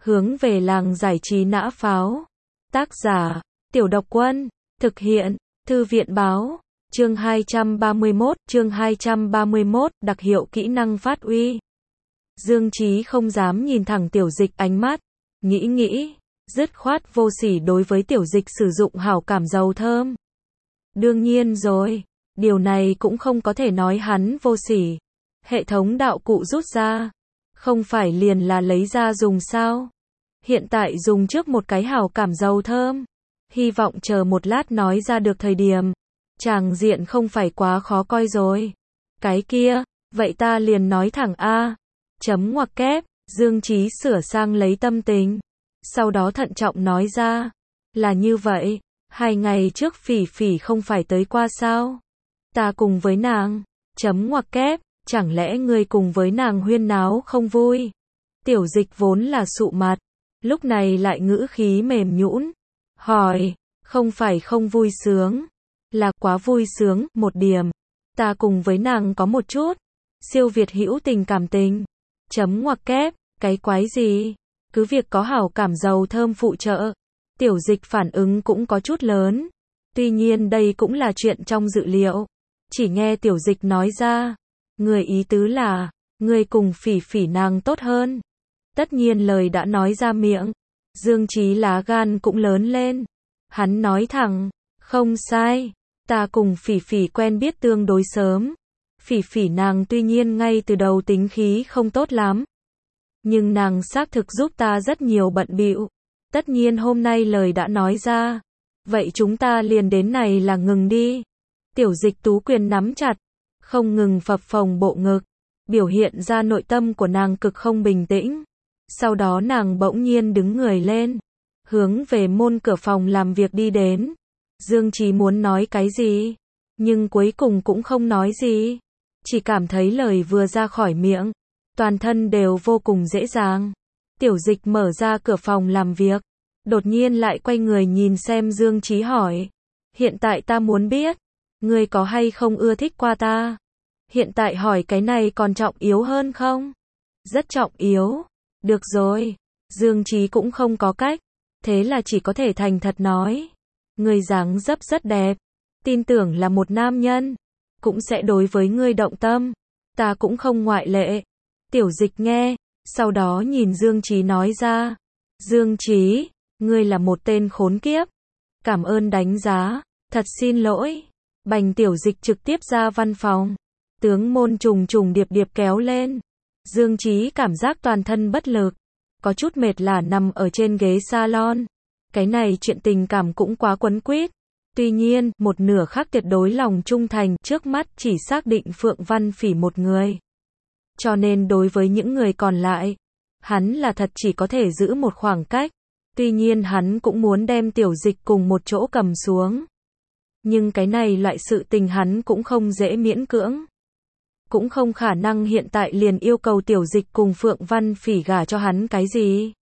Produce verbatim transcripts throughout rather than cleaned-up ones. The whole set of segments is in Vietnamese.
Hướng về làng giải trí nã pháo. Tác giả, Tiểu Độc Quân. Thực hiện, Thư viện báo. Chương hai trăm ba mươi mốt, chương hai trăm ba mươi mốt, đặc hiệu kỹ năng phát uy. Dương Chí không dám nhìn thẳng Tiểu Dịch ánh mắt, nghĩ nghĩ, dứt khoát vô sỉ đối với Tiểu Dịch sử dụng hảo cảm dầu thơm. Đương nhiên rồi, điều này cũng không có thể nói hắn vô sỉ. Hệ thống đạo cụ rút ra, không phải liền là lấy ra dùng sao? Hiện tại dùng trước một cái hảo cảm dầu thơm, hy vọng chờ một lát nói ra được thời điểm, tràng diện không phải quá khó coi rồi. Cái kia, vậy ta liền nói thẳng a. Chấm ngoặc kép, Dương Chí sửa sang lấy tâm tình, sau đó thận trọng nói ra, là như vậy, hai ngày trước Phỉ Phỉ không phải tới qua sao? Ta cùng với nàng, chấm ngoặc kép, chẳng lẽ ngươi cùng với nàng huyên náo không vui? Tiểu Dịch vốn là sụ mặt, lúc này lại ngữ khí mềm nhũn, hỏi, không phải không vui sướng, là quá vui sướng, một điểm. Ta cùng với nàng có một chút siêu việt hữu tình cảm tình. Chấm ngoặc kép, cái quái gì? Cứ việc có hảo cảm dầu thơm phụ trợ. Tiểu Dịch phản ứng cũng có chút lớn. Tuy nhiên đây cũng là chuyện trong dự liệu. Chỉ nghe Tiểu Dịch nói ra, người ý tứ là, người cùng Phỉ Phỉ nàng tốt hơn. Tất nhiên lời đã nói ra miệng, Dương Chí lá gan cũng lớn lên. Hắn nói thẳng, không sai, ta cùng Phỉ Phỉ quen biết tương đối sớm. Phỉ Phỉ nàng tuy nhiên ngay từ đầu tính khí không tốt lắm, nhưng nàng xác thực giúp ta rất nhiều bận bịu. Tất nhiên hôm nay lời đã nói ra, vậy chúng ta liền đến này là ngừng đi. Tiểu Dịch tú quyền nắm chặt, không ngừng phập phồng bộ ngực, biểu hiện ra nội tâm của nàng cực không bình tĩnh. Sau đó nàng bỗng nhiên đứng người lên, hướng về môn cửa phòng làm việc đi đến. Dương Chí muốn nói cái gì, nhưng cuối cùng cũng không nói gì, chỉ cảm thấy lời vừa ra khỏi miệng, toàn thân đều vô cùng dễ dàng. Tiểu Dịch mở ra cửa phòng làm việc, đột nhiên lại quay người nhìn xem Dương Chí hỏi, hiện tại ta muốn biết, ngươi có hay không ưa thích qua ta? Hiện tại hỏi cái này còn trọng yếu hơn không? Rất trọng yếu. Được rồi, Dương Chí cũng không có cách, thế là chỉ có thể thành thật nói, ngươi dáng dấp rất đẹp, tin tưởng là một nam nhân cũng sẽ đối với ngươi động tâm, ta cũng không ngoại lệ. Tiểu Dịch nghe, sau đó nhìn Dương Chí nói ra, Dương Chí, ngươi là một tên khốn kiếp, cảm ơn đánh giá, thật xin lỗi. Bành Tiểu Dịch trực tiếp ra văn phòng, tướng môn trùng trùng điệp điệp kéo lên. Dương Chí cảm giác toàn thân bất lực, có chút mệt là nằm ở trên ghế salon. Cái này chuyện tình cảm cũng quá quấn quýt. Tuy nhiên, một nửa khác tuyệt đối lòng trung thành, trước mắt chỉ xác định Phượng Văn Phỉ một người. Cho nên đối với những người còn lại, hắn là thật chỉ có thể giữ một khoảng cách. Tuy nhiên hắn cũng muốn đem Tiểu Dịch cùng một chỗ cầm xuống. Nhưng cái này loại sự tình hắn cũng không dễ miễn cưỡng. Cũng không khả năng hiện tại liền yêu cầu Tiểu Dịch cùng Phượng Văn Phỉ gả cho hắn cái gì.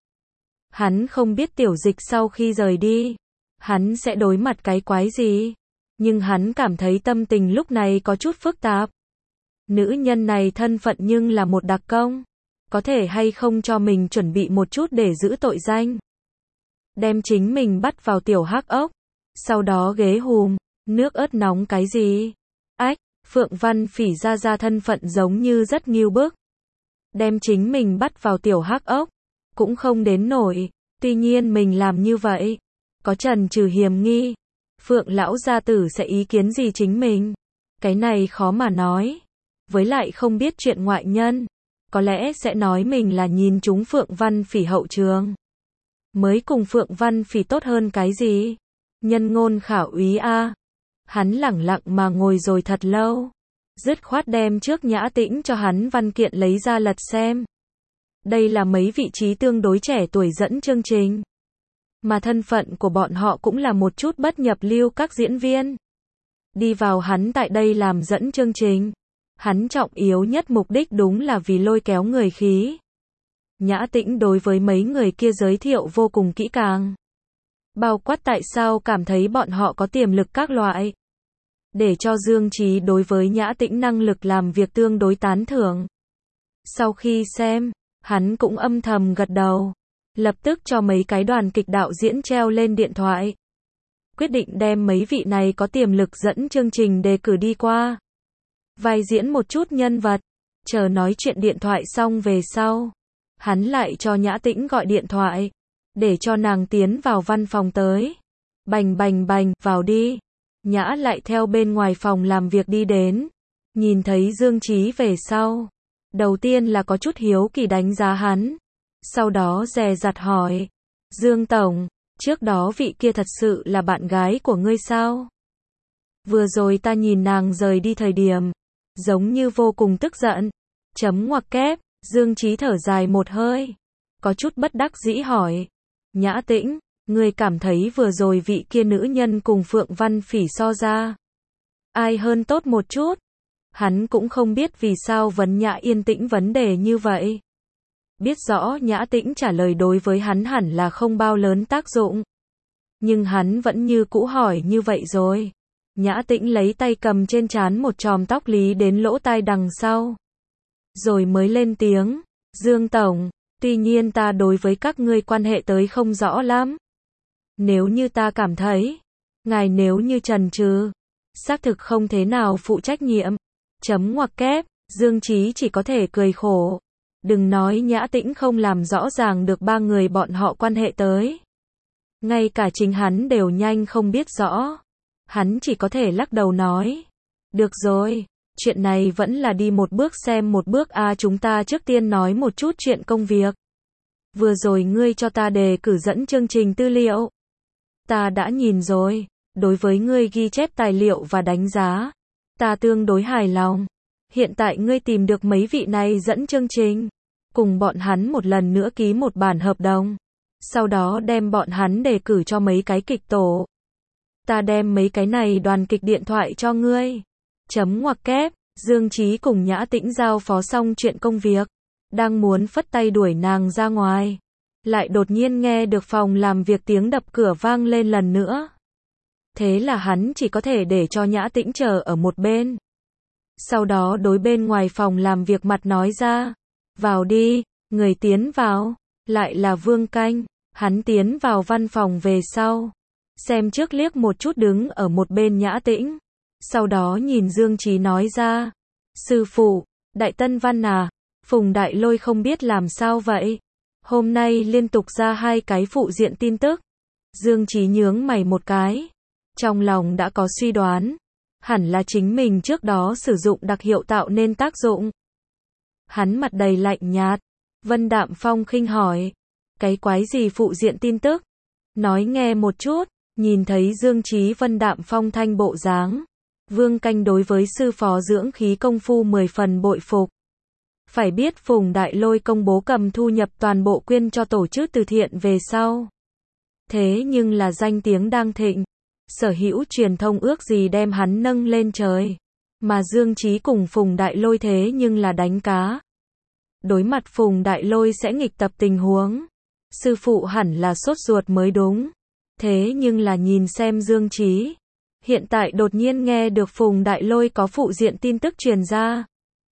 Hắn không biết Tiểu Dịch sau khi rời đi, hắn sẽ đối mặt cái quái gì. Nhưng hắn cảm thấy tâm tình lúc này có chút phức tạp. Nữ nhân này thân phận nhưng là một đặc công. Có thể hay không cho mình chuẩn bị một chút để giữ tội danh. Đem chính mình bắt vào tiểu hắc ốc. Sau đó ghế hùm, nước ớt nóng cái gì. Ách, Phượng Văn Phỉ ra ra thân phận giống như rất nghiêu bức. Đem chính mình bắt vào tiểu hắc ốc, cũng không đến nổi. Tuy nhiên mình làm như vậy, có trần trừ hiềm nghi. Phượng lão gia tử sẽ ý kiến gì chính mình? Cái này khó mà nói. Với lại không biết chuyện ngoại nhân, có lẽ sẽ nói mình là nhìn chúng Phượng Văn Phỉ hậu trường. Mới cùng Phượng Văn Phỉ tốt hơn cái gì? Nhân ngôn khảo úy a. Hắn lẳng lặng mà ngồi rồi thật lâu. Dứt khoát đem trước Nhã Tĩnh cho hắn văn kiện lấy ra lật xem. Đây là mấy vị trí tương đối trẻ tuổi dẫn chương trình. Mà thân phận của bọn họ cũng là một chút bất nhập lưu các diễn viên. Đi vào hắn tại đây làm dẫn chương trình. Hắn trọng yếu nhất mục đích đúng là vì lôi kéo người khí. Nhã Tĩnh đối với mấy người kia giới thiệu vô cùng kỹ càng. Bao quát tại sao cảm thấy bọn họ có tiềm lực các loại. Để cho Dương Chí đối với Nhã Tĩnh năng lực làm việc tương đối tán thưởng. Sau khi xem, hắn cũng âm thầm gật đầu. lập tức cho mấy cái đoàn kịch đạo diễn treo lên điện thoại. Quyết định đem mấy vị này có tiềm lực dẫn chương trình đề cử đi qua. Vai diễn một chút nhân vật. Chờ nói chuyện điện thoại xong về sau. Hắn lại cho Nhã Tĩnh gọi điện thoại. Để cho nàng tiến vào văn phòng tới. Bành bành bành, vào đi. Nhã lại theo bên ngoài phòng làm việc đi đến. Nhìn thấy Dương Chí về sau. Đầu tiên là có chút hiếu kỳ đánh giá hắn. Sau đó dè dặt hỏi. Dương Tổng, trước đó vị kia thật sự là bạn gái của ngươi sao? Vừa rồi ta nhìn nàng rời đi thời điểm. Giống như vô cùng tức giận. Chấm ngoặc kép, Dương Chí thở dài một hơi. Có chút bất đắc dĩ hỏi. Nhã Tĩnh, ngươi cảm thấy vừa rồi vị kia nữ nhân cùng Phượng Văn Phỉ so ra. Ai hơn tốt một chút? Hắn cũng không biết vì sao vấn Nhã yên tĩnh vấn đề như vậy. Biết rõ Nhã Tĩnh trả lời đối với hắn hẳn là không bao lớn tác dụng. Nhưng hắn vẫn như cũ hỏi như vậy rồi. Nhã Tĩnh lấy tay cầm trên trán một chòm tóc lý đến lỗ tai đằng sau. Rồi mới lên tiếng. Dương Tổng, tuy nhiên ta đối với các ngươi quan hệ tới không rõ lắm. Nếu như ta cảm thấy, ngài nếu như chần chừ, xác thực không thế nào phụ trách nhiệm. Chấm ngoặc kép, Dương Chí chỉ có thể cười khổ. Đừng nói Nhã Tĩnh không làm rõ ràng được ba người bọn họ quan hệ tới. Ngay cả chính hắn đều nhanh không biết rõ. Hắn chỉ có thể lắc đầu nói. Được rồi, chuyện này vẫn là đi một bước xem một bước a à, chúng ta trước tiên nói một chút chuyện công việc. Vừa rồi ngươi cho ta đề cử dẫn chương trình tư liệu. Ta đã nhìn rồi, đối với ngươi ghi chép tài liệu và đánh giá. Ta tương đối hài lòng. Hiện tại ngươi tìm được mấy vị này dẫn chương trình. Cùng bọn hắn một lần nữa ký một bản hợp đồng. Sau đó đem bọn hắn đề cử cho mấy cái kịch tổ. Ta đem mấy cái này đoàn kịch điện thoại cho ngươi. Chấm ngoặc kép, Dương Chí cùng Nhã Tĩnh giao phó xong chuyện công việc. Đang muốn phất tay đuổi nàng ra ngoài. Lại đột nhiên nghe được phòng làm việc tiếng đập cửa vang lên lần nữa. Thế là hắn chỉ có thể để cho Nhã Tĩnh chờ ở một bên. Sau đó đối bên ngoài phòng làm việc mặt nói ra. Vào đi, người tiến vào. Lại là Vương Canh. Hắn tiến vào văn phòng về sau. Xem trước liếc một chút đứng ở một bên Nhã Tĩnh. Sau đó nhìn Dương Chí nói ra. Sư phụ, Đại Tân Văn à, Phùng Đại Lôi không biết làm sao vậy. Hôm nay liên tục ra hai cái phụ diện tin tức. Dương Chí nhướng mày một cái. Trong lòng đã có suy đoán. Hẳn là chính mình trước đó sử dụng đặc hiệu tạo nên tác dụng. Hắn mặt đầy lạnh nhạt. Vân Đạm Phong khinh hỏi. Cái quái gì phụ diện tin tức? Nói nghe một chút. Nhìn thấy Dương Chí Vân Đạm Phong thanh bộ dáng. Vương Canh đối với sư phó dưỡng khí công phu mười phần bội phục. Phải biết Phùng Đại Lôi công bố cầm thu nhập toàn bộ quyên cho tổ chức từ thiện về sau. Thế nhưng là danh tiếng đang thịnh. Sở hữu truyền thông ước gì đem hắn nâng lên trời. Mà Dương Chí cùng Phùng Đại Lôi thế nhưng là đánh cá. Đối mặt Phùng Đại Lôi sẽ nghịch tập tình huống. Sư phụ hẳn là sốt ruột mới đúng. Thế nhưng là nhìn xem Dương Chí. Hiện tại đột nhiên nghe được Phùng Đại Lôi có phụ diện tin tức truyền ra.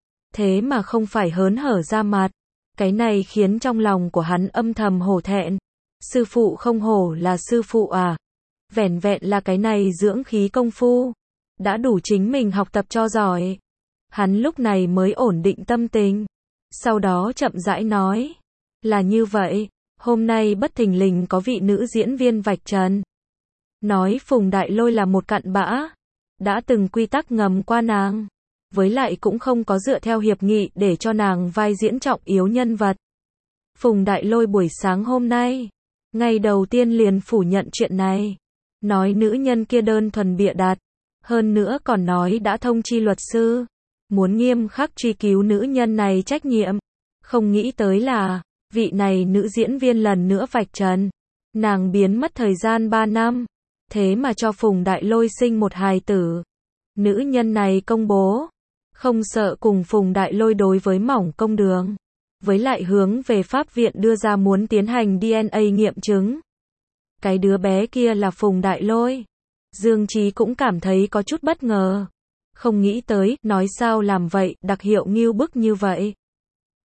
Thế mà không phải hớn hở ra mặt. Cái này khiến trong lòng của hắn âm thầm hổ thẹn. Sư phụ không hổ là sư phụ à. Vẻn vẹn là cái này dưỡng khí công phu. Đã đủ chính mình học tập cho giỏi. Hắn lúc này mới ổn định tâm tình. Sau đó chậm rãi nói. Là như vậy, hôm nay bất thình lình có vị nữ diễn viên vạch trần. Nói Phùng Đại Lôi là một cặn bã. Đã từng quy tắc ngầm qua nàng. Với lại cũng không có dựa theo hiệp nghị để cho nàng vai diễn trọng yếu nhân vật. Phùng Đại Lôi buổi sáng hôm nay. Ngày đầu tiên liền phủ nhận chuyện này. Nói nữ nhân kia đơn thuần bịa đặt. Hơn nữa còn nói đã thông chi luật sư. Muốn nghiêm khắc truy cứu nữ nhân này trách nhiệm. Không nghĩ tới là, vị này nữ diễn viên lần nữa vạch trần. Nàng biến mất thời gian ba năm. Thế mà cho Phùng Đại Lôi sinh một hài tử. Nữ nhân này công bố. Không sợ cùng Phùng Đại Lôi đối với mỏng công đường. Với lại hướng về pháp viện đưa ra muốn tiến hành đê en a nghiệm chứng. Cái đứa bé kia là Phùng Đại Lôi. Dương Chí cũng cảm thấy có chút bất ngờ. Không nghĩ tới, nói sao làm vậy, đặc hiệu ngưu bức như vậy.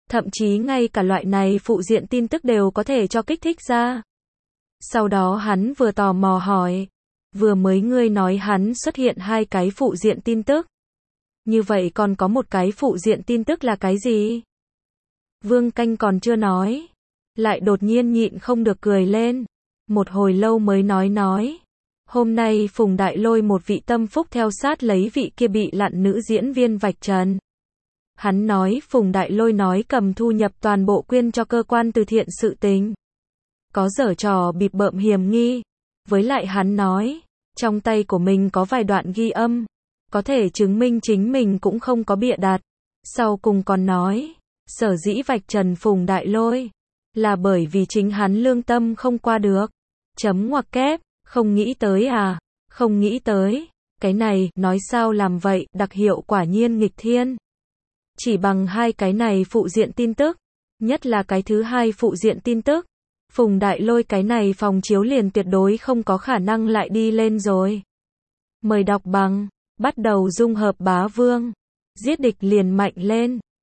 Thậm chí ngay cả loại này phụ diện tin tức đều có thể cho kích thích ra. Sau đó hắn vừa tò mò hỏi, vừa mới ngươi nói hắn xuất hiện hai cái phụ diện tin tức. Như vậy còn có một cái phụ diện tin tức là cái gì? Vương Canh còn chưa nói, lại đột nhiên nhịn không được cười lên. Một hồi lâu mới nói nói. Hôm nay Phùng Đại Lôi một vị tâm phúc theo sát lấy vị kia bị lặn nữ diễn viên vạch trần. Hắn nói Phùng Đại Lôi nói cầm thu nhập toàn bộ quyên cho cơ quan từ thiện sự tình. Có giở trò bịp bợm hiềm nghi. Với lại hắn nói, trong tay của mình có vài đoạn ghi âm, có thể chứng minh chính mình cũng không có bịa đặt. Sau cùng còn nói, sở dĩ vạch trần Phùng Đại Lôi, là bởi vì chính hắn lương tâm không qua được. Chấm ngoặc kép, không nghĩ tới à, không nghĩ tới. Cái này, nói sao làm vậy, đặc hiệu quả nhiên nghịch thiên. Chỉ bằng hai cái này phụ diện tin tức, nhất là cái thứ hai phụ diện tin tức, Phùng Đại Lôi cái này phòng chiếu liền tuyệt đối không có khả năng lại đi lên rồi. Mời đọc bằng, bắt đầu dung hợp bá vương, giết địch liền mạnh lên.